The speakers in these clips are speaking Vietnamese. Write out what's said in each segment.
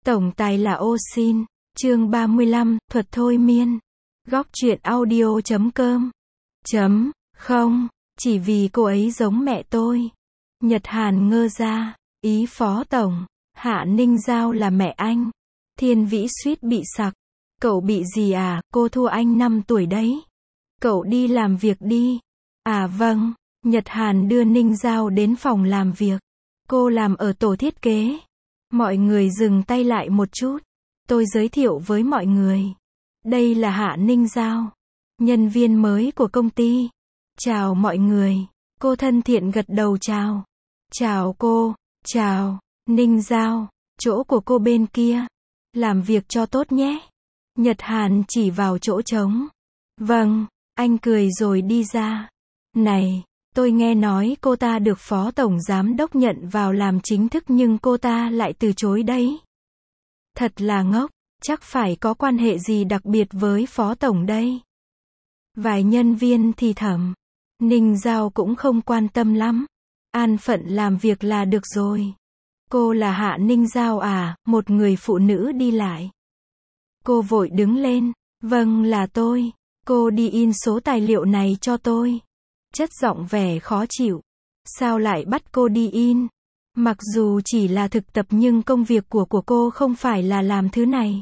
Tổng tài là ô xin. Chương 35, thuật thôi miên. Góc truyện audio.com. Không, chỉ vì cô ấy giống mẹ tôi. Nhật Hàn ngơ ra, ý Phó Tổng, Hạ Ninh Giao là mẹ anh. Thiên Vĩ suýt bị sặc. Cậu bị gì à, cô thua anh 5 tuổi đấy. Cậu đi làm việc đi. À vâng, Nhật Hàn đưa Ninh Giao đến phòng làm việc. Cô làm ở tổ thiết kế. Mọi người dừng tay lại một chút. Tôi giới thiệu với mọi người. Đây là Hạ Ninh Giao, nhân viên mới của công ty. Chào mọi người. Cô thân thiện gật đầu chào. Chào cô, chào, Ninh Giao, chỗ của cô bên kia. Làm việc cho tốt nhé. Nhật Hàn chỉ vào chỗ trống. Vâng, anh cười rồi đi ra. Này, tôi nghe nói cô ta được Phó Tổng Giám đốc nhận vào làm chính thức nhưng cô ta lại từ chối đấy. Thật là ngốc, chắc phải có quan hệ gì đặc biệt với Phó Tổng đây. Vài nhân viên thì thầm. Ninh Giao cũng không quan tâm lắm. An phận làm việc là được rồi. Cô là Hạ Ninh Giao à, một người phụ nữ đi lại. Cô vội đứng lên. Vâng là tôi. Cô đi in số tài liệu này cho tôi. Chất giọng vẻ khó chịu. Sao lại bắt cô đi in? Mặc dù chỉ là thực tập nhưng công việc của cô không phải là làm thứ này.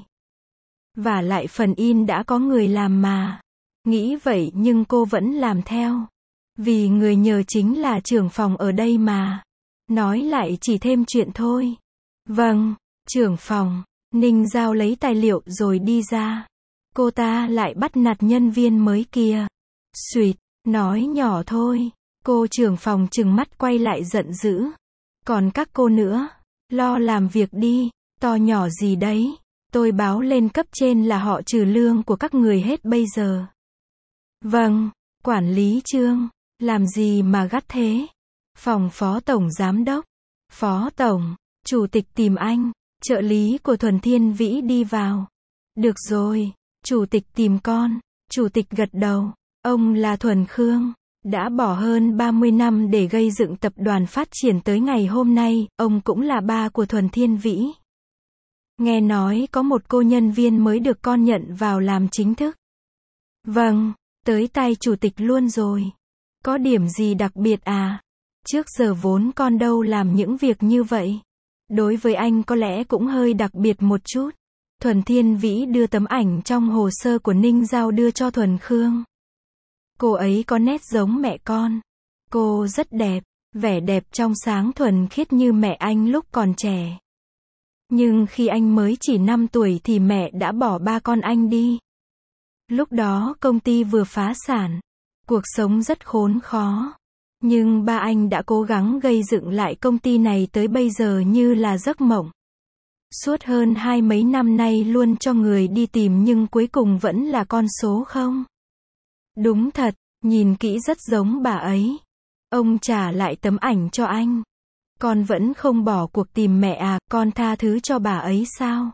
Và lại phần in đã có người làm mà. Nghĩ vậy nhưng cô vẫn làm theo. Vì người nhờ chính là trưởng phòng ở đây mà. Nói lại chỉ thêm chuyện thôi. Vâng, trưởng phòng. Ninh Giao lấy tài liệu rồi đi ra. Cô ta lại bắt nạt nhân viên mới kia. Xuyệt, nói nhỏ thôi. Cô trưởng phòng trừng mắt quay lại giận dữ. Còn các cô nữa, lo làm việc đi, to nhỏ gì đấy. Tôi báo lên cấp trên là họ trừ lương của các người hết bây giờ. Vâng, quản lý Trương, làm gì mà gắt thế? Phòng Phó Tổng Giám đốc. Phó Tổng, Chủ tịch tìm anh. Trợ lý của Thuần Thiên Vĩ đi vào. Được rồi, Chủ tịch tìm con. Chủ tịch gật đầu. Ông là Thuần Khương. Đã bỏ hơn 30 năm để gây dựng tập đoàn phát triển tới ngày hôm nay, ông cũng là ba của Thuần Thiên Vĩ. Nghe nói có một cô nhân viên mới được con nhận vào làm chính thức. Vâng, tới tay chủ tịch luôn rồi. Có điểm gì đặc biệt à? Trước giờ vốn con đâu làm những việc như vậy. Đối với anh có lẽ cũng hơi đặc biệt một chút. Thuần Thiên Vĩ đưa tấm ảnh trong hồ sơ của Ninh Giao đưa cho Thuần Khương. Cô ấy có nét giống mẹ con. Cô rất đẹp, vẻ đẹp trong sáng thuần khiết như mẹ anh lúc còn trẻ. Nhưng khi anh mới chỉ 5 tuổi thì mẹ đã bỏ ba con anh đi. Lúc đó công ty vừa phá sản. Cuộc sống rất khốn khó. Nhưng ba anh đã cố gắng gây dựng lại công ty này tới bây giờ như là giấc mộng. Suốt hơn 20 mấy năm nay luôn cho người đi tìm nhưng cuối cùng vẫn là con số không. Đúng thật, nhìn kỹ rất giống bà ấy. Ông trả lại tấm ảnh cho anh. Con vẫn không bỏ cuộc tìm mẹ à, con tha thứ cho bà ấy sao?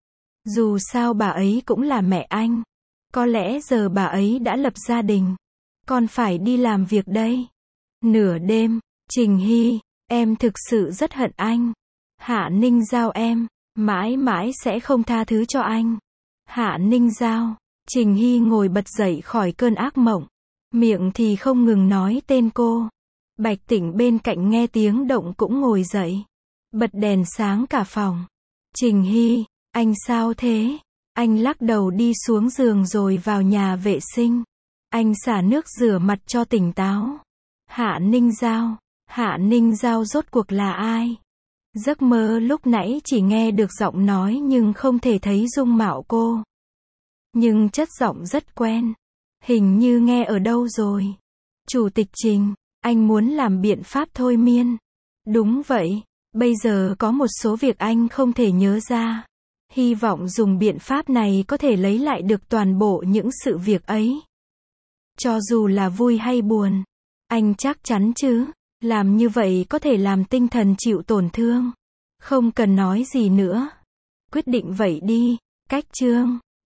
Dù sao bà ấy cũng là mẹ anh. Có lẽ giờ bà ấy đã lập gia đình. Con phải đi làm việc đây. Nửa đêm, Trình Hy, em thực sự rất hận anh. Hạ Ninh Giao em, mãi mãi sẽ không tha thứ cho anh. Hạ Ninh Giao. Trình Hy ngồi bật dậy khỏi cơn ác mộng. Miệng thì không ngừng nói tên cô. Bạch Tĩnh bên cạnh nghe tiếng động cũng ngồi dậy. Bật đèn sáng cả phòng. Trình Hy, anh sao thế? Anh lắc đầu đi xuống giường rồi vào nhà vệ sinh. Anh xả nước rửa mặt cho tỉnh táo. Hạ Ninh Giao. Hạ Ninh Giao rốt cuộc là ai? Giấc mơ lúc nãy chỉ nghe được giọng nói nhưng không thể thấy dung mạo cô. Nhưng chất giọng rất quen. Hình như nghe ở đâu rồi. Chủ tịch Trình, anh muốn làm biện pháp thôi miên. Đúng vậy, bây giờ có một số việc anh không thể nhớ ra. Hy vọng dùng biện pháp này có thể lấy lại được toàn bộ những sự việc ấy. Cho dù là vui hay buồn. Anh chắc chắn chứ, làm như vậy có thể làm tinh thần chịu tổn thương. Không cần nói gì nữa. Quyết định vậy đi, cách chương.